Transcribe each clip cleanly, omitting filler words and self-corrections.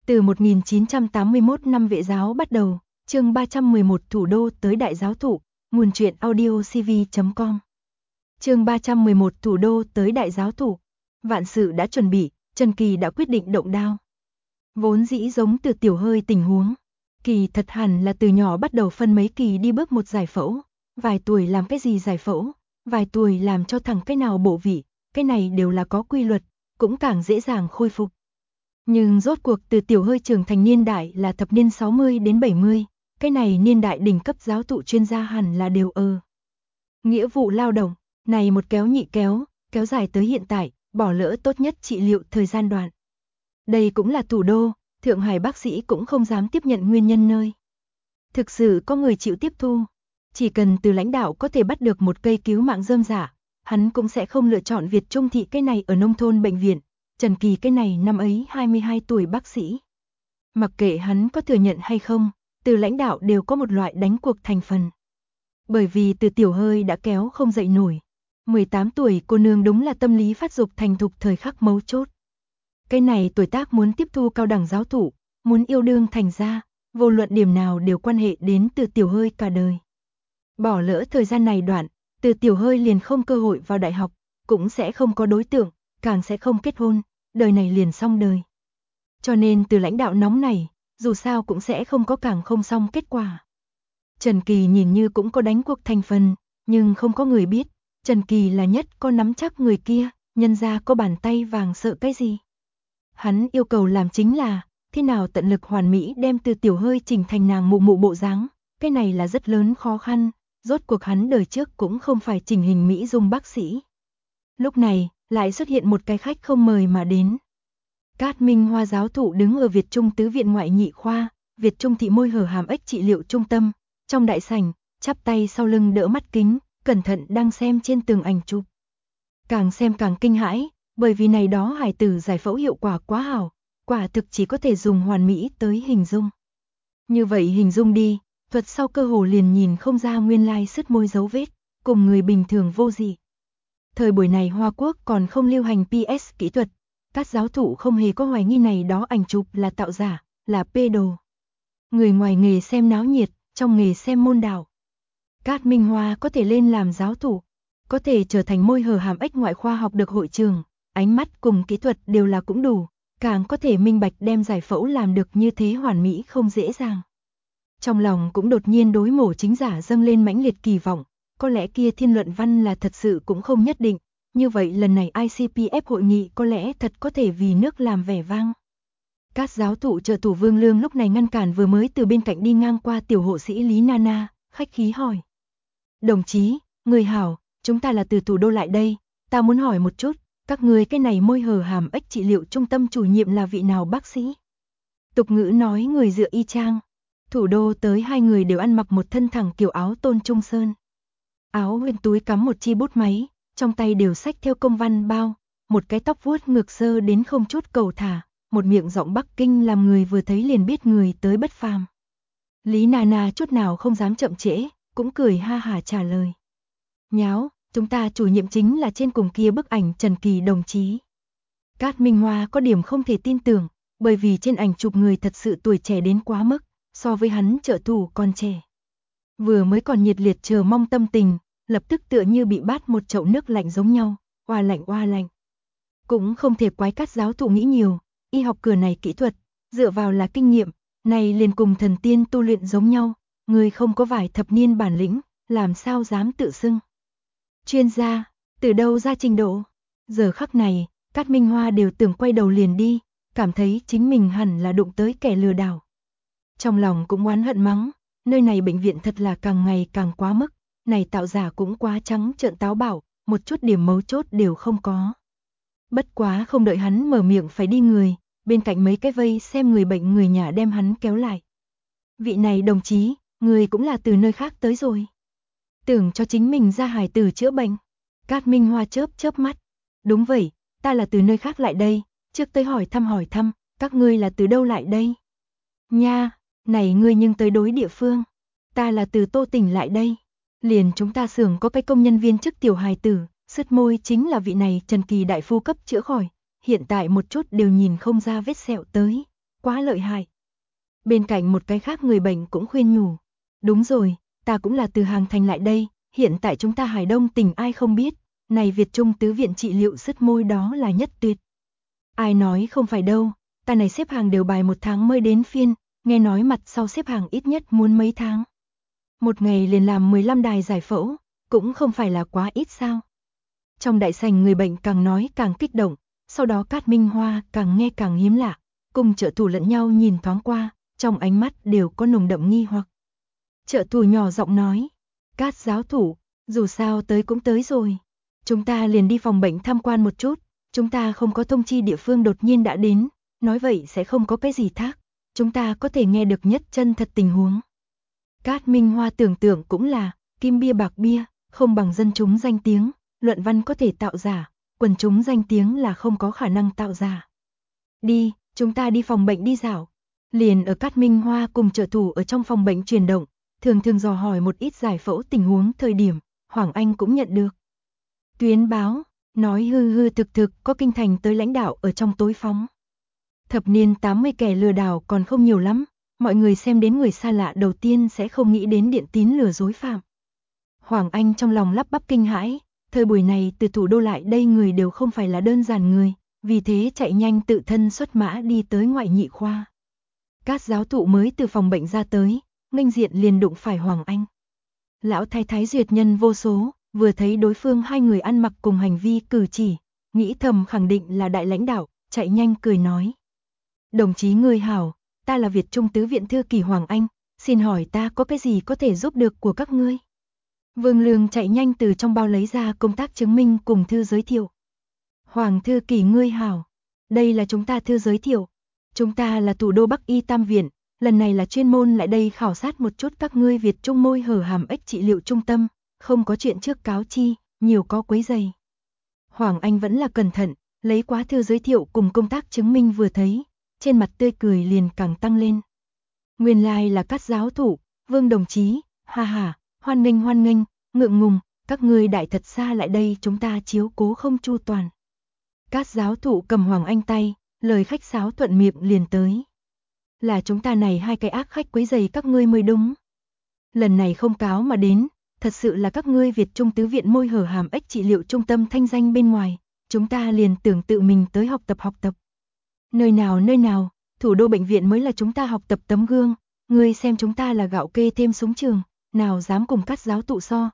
Từ 1981 năm Vệ giáo bắt đầu, chương 311 Thủ đô tới Đại giáo thụ, nguồn truyện audio cv.com. Chương 311 Thủ đô tới Đại giáo thụ. Vạn sự đã chuẩn bị, Trần Kỳ đã quyết định động đao. Vốn dĩ giống Từ Tiểu Hơi tình huống, Kỳ thật hẳn là từ nhỏ bắt đầu phân mấy kỳ đi bước một giải phẫu, vài tuổi làm cái gì giải phẫu, vài tuổi làm cho thằng cái nào bổ vị, cái này đều là có quy luật, cũng càng dễ dàng khôi phục. Nhưng rốt cuộc Từ Tiểu Hơi trưởng thành niên đại là thập niên 60 đến 70, cái này niên đại đỉnh cấp giáo thụ chuyên gia hẳn là đều nghĩa vụ lao động, này một kéo nhị kéo dài tới hiện tại, bỏ lỡ tốt nhất trị liệu thời gian đoạn. Đây cũng là thủ đô, Thượng Hải bác sĩ cũng không dám tiếp nhận nguyên nhân nơi. Thực sự có người chịu tiếp thu, chỉ cần từ lãnh đạo có thể bắt được một cây cứu mạng rơm rạ, hắn cũng sẽ không lựa chọn Việt Trung thị cái này ở nông thôn bệnh viện. Trần Kỳ cái này năm ấy 22 tuổi bác sĩ. Mặc kệ hắn có thừa nhận hay không, từ lãnh đạo đều có một loại đánh cuộc thành phần. Bởi vì Từ Tiểu Hơi đã kéo không dậy nổi. 18 tuổi cô nương đúng là tâm lý phát dục thành thục thời khắc mấu chốt. Cái này tuổi tác muốn tiếp thu cao đẳng giáo thụ, muốn yêu đương thành ra, vô luận điểm nào đều quan hệ đến Từ Tiểu Hơi cả đời. Bỏ lỡ thời gian này đoạn, Từ Tiểu Hơi liền không cơ hội vào đại học, cũng sẽ không có đối tượng, càng sẽ không kết hôn, đời này liền xong đời. Cho nên từ lãnh đạo nóng này, dù sao cũng sẽ không có càng không xong kết quả. Trần Kỳ nhìn như cũng có đánh cuộc thành phần, nhưng không có người biết, Trần Kỳ là nhất có nắm chắc người kia, nhân ra có bàn tay vàng sợ cái gì. Hắn yêu cầu làm chính là, thế nào tận lực hoàn mỹ đem Từ Tiểu Hơi chỉnh thành nàng mụ mụ bộ dáng, cái này là rất lớn khó khăn, rốt cuộc hắn đời trước cũng không phải chỉnh hình mỹ dung bác sĩ. Lúc này, lại xuất hiện một cái khách không mời mà đến. Cát Minh Hoa giáo thụ đứng ở Việt Trung Tứ viện ngoại nhị khoa, Việt Trung thị môi hở hàm ếch trị liệu trung tâm, trong đại sảnh, chắp tay sau lưng đỡ mắt kính, cẩn thận đang xem trên tường ảnh chụp. Càng xem càng kinh hãi, bởi vì này đó hài tử giải phẫu hiệu quả quá hảo, quả thực chỉ có thể dùng hoàn mỹ tới hình dung. Như vậy hình dung đi, thuật sau cơ hồ liền nhìn không ra nguyên lai sứt môi dấu vết, cùng người bình thường vô dị. Thời buổi này Hoa Quốc còn không lưu hành PS kỹ thuật, các giáo thụ không hề có hoài nghi này đó ảnh chụp là tạo giả, là pê đồ. Người ngoài nghề xem náo nhiệt, trong nghề xem môn đạo. Cát Minh Hoa có thể lên làm giáo thụ, có thể trở thành môi hở hàm ếch ngoại khoa học được hội trường, ánh mắt cùng kỹ thuật đều là cũng đủ, càng có thể minh bạch đem giải phẫu làm được như thế hoàn mỹ không dễ dàng. Trong lòng cũng đột nhiên đối mổ chính giả dâng lên mãnh liệt kỳ vọng, có lẽ kia thiên luận văn là thật sự cũng không nhất định, như vậy lần này ICPF hội nghị có lẽ thật có thể vì nước làm vẻ vang. Các giáo thụ trợ thủ Vương Lương lúc này ngăn cản vừa mới từ bên cạnh đi ngang qua tiểu hộ sĩ Lý Nana, khách khí hỏi. Đồng chí, người hảo, chúng ta là từ thủ đô lại đây, ta muốn hỏi một chút, các người cái này môi hở hàm ếch trị liệu trung tâm chủ nhiệm là vị nào bác sĩ? Tục ngữ nói người dựa y chang. Thủ đô tới hai người đều ăn mặc một thân thẳng kiểu áo tôn trung sơn. Áo bên túi cắm một chi bút máy, trong tay đều xách theo công văn bao, một cái tóc vuốt ngược sơ đến không chút cầu thả, một miệng giọng Bắc Kinh làm người vừa thấy liền biết người tới bất phàm. Lý Nana chút nào không dám chậm trễ, cũng cười ha hả trả lời. Nháo, chúng ta chủ nhiệm chính là trên cùng kia bức ảnh Trần Kỳ đồng chí. Cát Minh Hoa có điểm không thể tin tưởng, bởi vì trên ảnh chụp người thật sự tuổi trẻ đến quá mức, so với hắn trợ thủ còn trẻ. Vừa mới còn nhiệt liệt chờ mong tâm tình, lập tức tựa như bị bát một chậu nước lạnh giống nhau, oa lạnh oa lạnh. Cũng không thể quái Cát giáo thụ nghĩ nhiều, y học cửa này kỹ thuật, dựa vào là kinh nghiệm, này liền cùng thần tiên tu luyện giống nhau, người không có vài thập niên bản lĩnh, làm sao dám tự xưng. Chuyên gia, từ đâu ra trình độ? Giờ khắc này, Cát Minh Hoa đều tưởng quay đầu liền đi, cảm thấy chính mình hẳn là đụng tới kẻ lừa đảo. Trong lòng cũng oán hận mắng, nơi này bệnh viện thật là càng ngày càng quá mức, này tạo giả cũng quá trắng trợn táo bạo, một chút điểm mấu chốt đều không có. Bất quá không đợi hắn mở miệng phải đi người, bên cạnh mấy cái vây xem người bệnh người nhà đem hắn kéo lại. Vị này đồng chí, người cũng là từ nơi khác tới rồi. Tưởng cho chính mình ra hài tử chữa bệnh. Cát Minh Hoa chớp chớp mắt. Đúng vậy, ta là từ nơi khác lại đây, trước tới hỏi thăm, các ngươi là từ đâu lại đây? Nha, này ngươi nhưng tới đối địa phương. Ta là từ Tô tỉnh lại đây. Liền chúng ta xưởng có cái công nhân viên chức tiểu hài tử, sứt môi chính là vị này Trần Kỳ đại phu cấp chữa khỏi, hiện tại một chút đều nhìn không ra vết sẹo tới, quá lợi hại. Bên cạnh một cái khác người bệnh cũng khuyên nhủ. Đúng rồi, ta cũng là từ Hàng Thành lại đây, hiện tại chúng ta Hải Đông tỉnh ai không biết, này Việt Trung tứ viện trị liệu sứt môi đó là nhất tuyệt. Ai nói không phải đâu, ta này xếp hàng đều bài 1 tháng mới đến phiên, nghe nói mặt sau xếp hàng ít nhất muốn mấy tháng. Một ngày liền làm 15 đài giải phẫu, cũng không phải là quá ít sao. Trong đại sảnh người bệnh càng nói càng kích động, sau đó Cát Minh Hoa càng nghe càng hiếm lạ, cùng trợ thủ lẫn nhau nhìn thoáng qua, trong ánh mắt đều có nồng đậm nghi hoặc. Trợ thủ nhỏ giọng nói, Cát giáo thủ, dù sao tới cũng tới rồi. Chúng ta liền đi phòng bệnh tham quan một chút, chúng ta không có thông chi địa phương đột nhiên đã đến, nói vậy sẽ không có cái gì thác, chúng ta có thể nghe được nhất chân thật tình huống. Cát Minh Hoa tưởng tượng cũng là, kim bia bạc bia, không bằng dân chúng danh tiếng, luận văn có thể tạo giả, quần chúng danh tiếng là không có khả năng tạo giả. Đi, chúng ta đi phòng bệnh đi dạo. Liền ở Cát Minh Hoa cùng trợ thủ ở trong phòng bệnh chuyển động, thường dò hỏi một ít giải phẫu tình huống thời điểm, Hoàng Anh cũng nhận được. Tuyến báo, nói hư thực có kinh thành tới lãnh đạo ở trong tối phóng. Thập niên 80 kẻ lừa đảo còn không nhiều lắm, mọi người xem đến người xa lạ đầu tiên sẽ không nghĩ đến điện tín lừa dối phạm. Hoàng Anh trong lòng lắp bắp kinh hãi, thời buổi này từ thủ đô lại đây người đều không phải là đơn giản người, vì thế chạy nhanh tự thân xuất mã đi tới ngoại nhị khoa. Cát giáo thụ mới từ phòng bệnh ra tới, nghênh diện liền đụng phải Hoàng Anh. Lão thái thái duyệt nhân vô số, vừa thấy đối phương hai người ăn mặc cùng hành vi cử chỉ, nghĩ thầm khẳng định là đại lãnh đạo, chạy nhanh cười nói. Đồng chí người hảo, ta là Việt Trung tứ viện thư kỳ Hoàng Anh, xin hỏi ta có cái gì có thể giúp được của các ngươi? Vương Lương chạy nhanh từ trong bao lấy ra công tác chứng minh cùng thư giới thiệu. Hoàng thư kỳ ngươi hảo, đây là chúng ta thư giới thiệu. Chúng ta là thủ đô Bắc Y Tam Viện, lần này là chuyên môn lại đây khảo sát một chút các ngươi Việt Trung môi hở hàm ếch trị liệu trung tâm, không có chuyện trước cáo chi, nhiều có quấy rầy. Hoàng Anh vẫn là cẩn thận, lấy quá thư giới thiệu cùng công tác chứng minh vừa thấy, trên mặt tươi cười liền càng tăng lên. Nguyên lai là Cát giáo thủ, Vương đồng chí, ha ha, hoan nghênh, ngượng ngùng, các ngươi đại thật xa lại đây chúng ta chiếu cố không chu toàn. Cát giáo thụ cầm Hoàng Anh tay, lời khách sáo thuận miệng liền tới. Là chúng ta này hai cái ác khách quấy rầy các ngươi mới đúng. Lần này không cáo mà đến, thật sự là các ngươi Việt Trung tứ viện môi hở hàm ếch trị liệu trung tâm thanh danh bên ngoài, chúng ta liền tưởng tự mình tới học tập. Nơi nào, thủ đô bệnh viện mới là chúng ta học tập tấm gương, ngươi xem chúng ta là gạo kê thêm súng trường, nào dám cùng Cát giáo tụ so,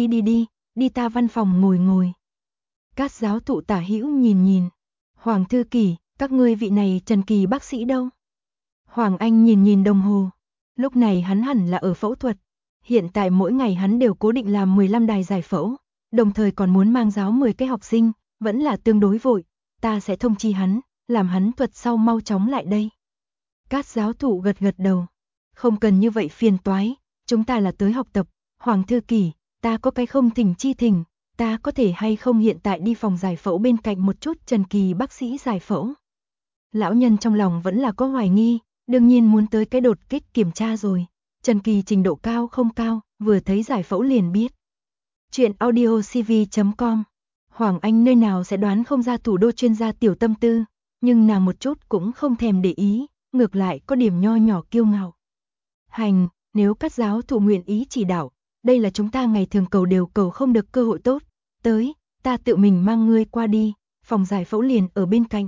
đi ta văn phòng ngồi. Cát giáo tụ tả hữu nhìn. Hoàng thư kỳ, các ngươi vị này Trần Kỳ bác sĩ đâu? Hoàng Anh nhìn đồng hồ, lúc này hắn hẳn là ở phẫu thuật. Hiện tại mỗi ngày hắn đều cố định làm 15 đài giải phẫu, đồng thời còn muốn mang giáo 10 cái học sinh, vẫn là tương đối vội, ta sẽ thông chi hắn, làm hắn thuật sau mau chóng lại đây. Cát giáo thụ gật đầu, không cần như vậy phiền toái, chúng ta là tới học tập, Hoàng thư kỳ, ta có cái không thỉnh chi thỉnh, ta có thể hay không hiện tại đi phòng giải phẫu bên cạnh một chút Trần Kỳ bác sĩ giải phẫu. Lão nhân trong lòng vẫn là có hoài nghi, đương nhiên muốn tới cái đột kích kiểm tra rồi. Trần Kỳ trình độ cao không cao, vừa thấy giải phẫu liền biết. Chuyện audiocv.com. Hoàng Anh nơi nào sẽ đoán không ra thủ đô chuyên gia tiểu tâm tư, nhưng nàng một chút cũng không thèm để ý, ngược lại có điểm nho nhỏ kiêu ngạo. Hành, nếu Cát giáo thụ nguyện ý chỉ đạo, đây là chúng ta ngày thường cầu đều cầu không được cơ hội tốt, tới, ta tự mình mang ngươi qua đi, phòng giải phẫu liền ở bên cạnh.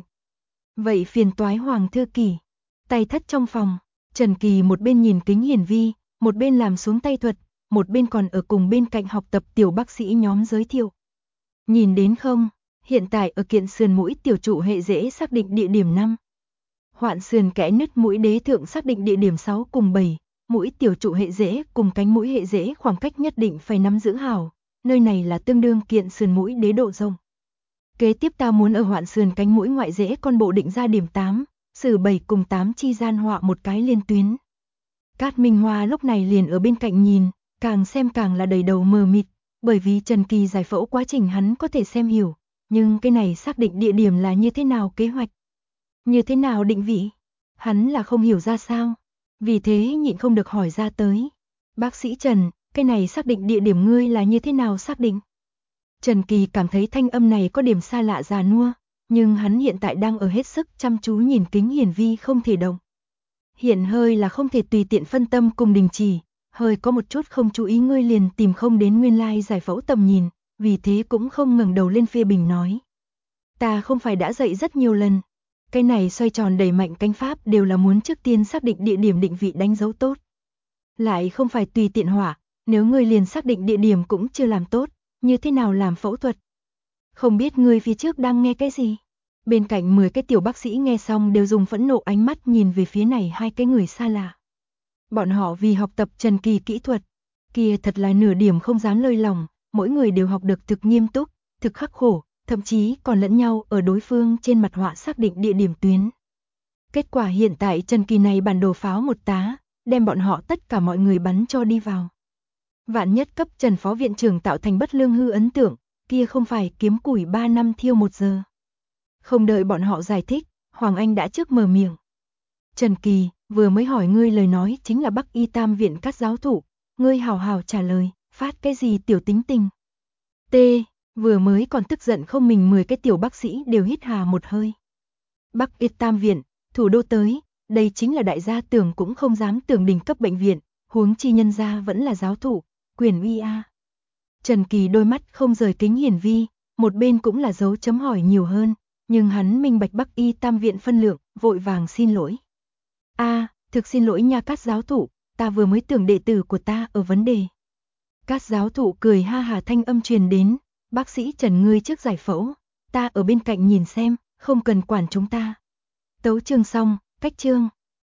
Vậy phiền toái Hoàng thư kỳ, tay thất trong phòng. Trần Kỳ một bên nhìn kính hiển vi, một bên làm xuống tay thuật, một bên còn ở cùng bên cạnh học tập tiểu bác sĩ nhóm giới thiệu. Nhìn đến không, hiện tại ở kiện sườn mũi tiểu trụ hệ rễ xác định địa điểm 5. Hoạn sườn kẽ nứt mũi đế thượng xác định địa điểm 6 cùng 7, mũi tiểu trụ hệ rễ cùng cánh mũi hệ rễ khoảng cách nhất định phải nắm giữ hảo, nơi này là tương đương kiện sườn mũi đế độ rộng. Kế tiếp ta muốn ở hoạn sườn cánh mũi ngoại rễ con bộ định ra điểm 8. Sử 7 cùng 8 chi gian họa một cái liên tuyến. Cát Minh Hoa lúc này liền ở bên cạnh nhìn, càng xem càng là đầy đầu mờ mịt, bởi vì Trần Kỳ giải phẫu quá trình hắn có thể xem hiểu, nhưng cái này xác định địa điểm là như thế nào kế hoạch, như thế nào định vị, hắn là không hiểu ra sao, vì thế nhịn không được hỏi ra tới. Bác sĩ Trần, cái này xác định địa điểm ngươi là như thế nào xác định? Trần Kỳ cảm thấy thanh âm này có điểm xa lạ già nua. Nhưng hắn hiện tại đang ở hết sức chăm chú nhìn kính hiển vi không thể động, Hiện hơi là không thể tùy tiện phân tâm cùng đình chỉ, hơi có một chút không chú ý ngươi liền tìm không đến nguyên lai giải phẫu tầm nhìn, vì thế cũng không ngẩng đầu lên phê bình nói. Ta không phải đã dạy rất nhiều lần, cái này xoay tròn đẩy mạnh cánh pháp đều là muốn trước tiên xác định địa điểm định vị đánh dấu tốt. Lại không phải tùy tiện hỏa, nếu ngươi liền xác định địa điểm cũng chưa làm tốt, như thế nào làm phẫu thuật? Không biết ngươi phía trước đang nghe cái gì? Bên cạnh 10 cái tiểu bác sĩ nghe xong đều dùng phẫn nộ ánh mắt nhìn về phía này hai cái người xa lạ. Bọn họ vì học tập Trần Kỳ kỹ thuật, kia thật là nửa điểm không dám lơi lòng, mỗi người đều học được thực nghiêm túc, thực khắc khổ, thậm chí còn lẫn nhau ở đối phương trên mặt họa xác định địa điểm tuyến. Kết quả hiện tại Trần Kỳ này bản đồ pháo một tá, đem bọn họ tất cả mọi người bắn cho đi vào. Vạn nhất cấp Trần Phó Viện trưởng tạo thành bất lương hư ấn tượng, kia không phải kiếm củi 3 năm thiêu 1 giờ. Không đợi bọn họ giải thích, Hoàng Anh đã trước mở miệng. Trần Kỳ, vừa mới hỏi ngươi lời nói chính là Bắc Y Tam Viện các giáo thụ, ngươi hào hào trả lời, phát cái gì tiểu tính tình. T, vừa mới còn tức giận không mình 10 cái tiểu bác sĩ đều hít hà một hơi. Bắc Y Tam Viện, thủ đô tới, đây chính là đại gia tưởng cũng không dám tưởng đỉnh cấp bệnh viện, huống chi nhân gia vẫn là giáo thụ, quyền uy a. Trần Kỳ đôi mắt không rời kính hiển vi, một bên cũng là dấu chấm hỏi nhiều hơn, nhưng hắn minh bạch Bắc Y Tam Viện phân lượng, vội vàng xin lỗi. Thực xin lỗi nha các giáo thụ, ta vừa mới tưởng đệ tử của ta ở vấn đề. Các giáo thụ cười ha hà thanh âm truyền đến, bác sĩ Trần ngươi trước giải phẫu, ta ở bên cạnh nhìn xem, không cần quản chúng ta. Tấu chương xong, cách chương.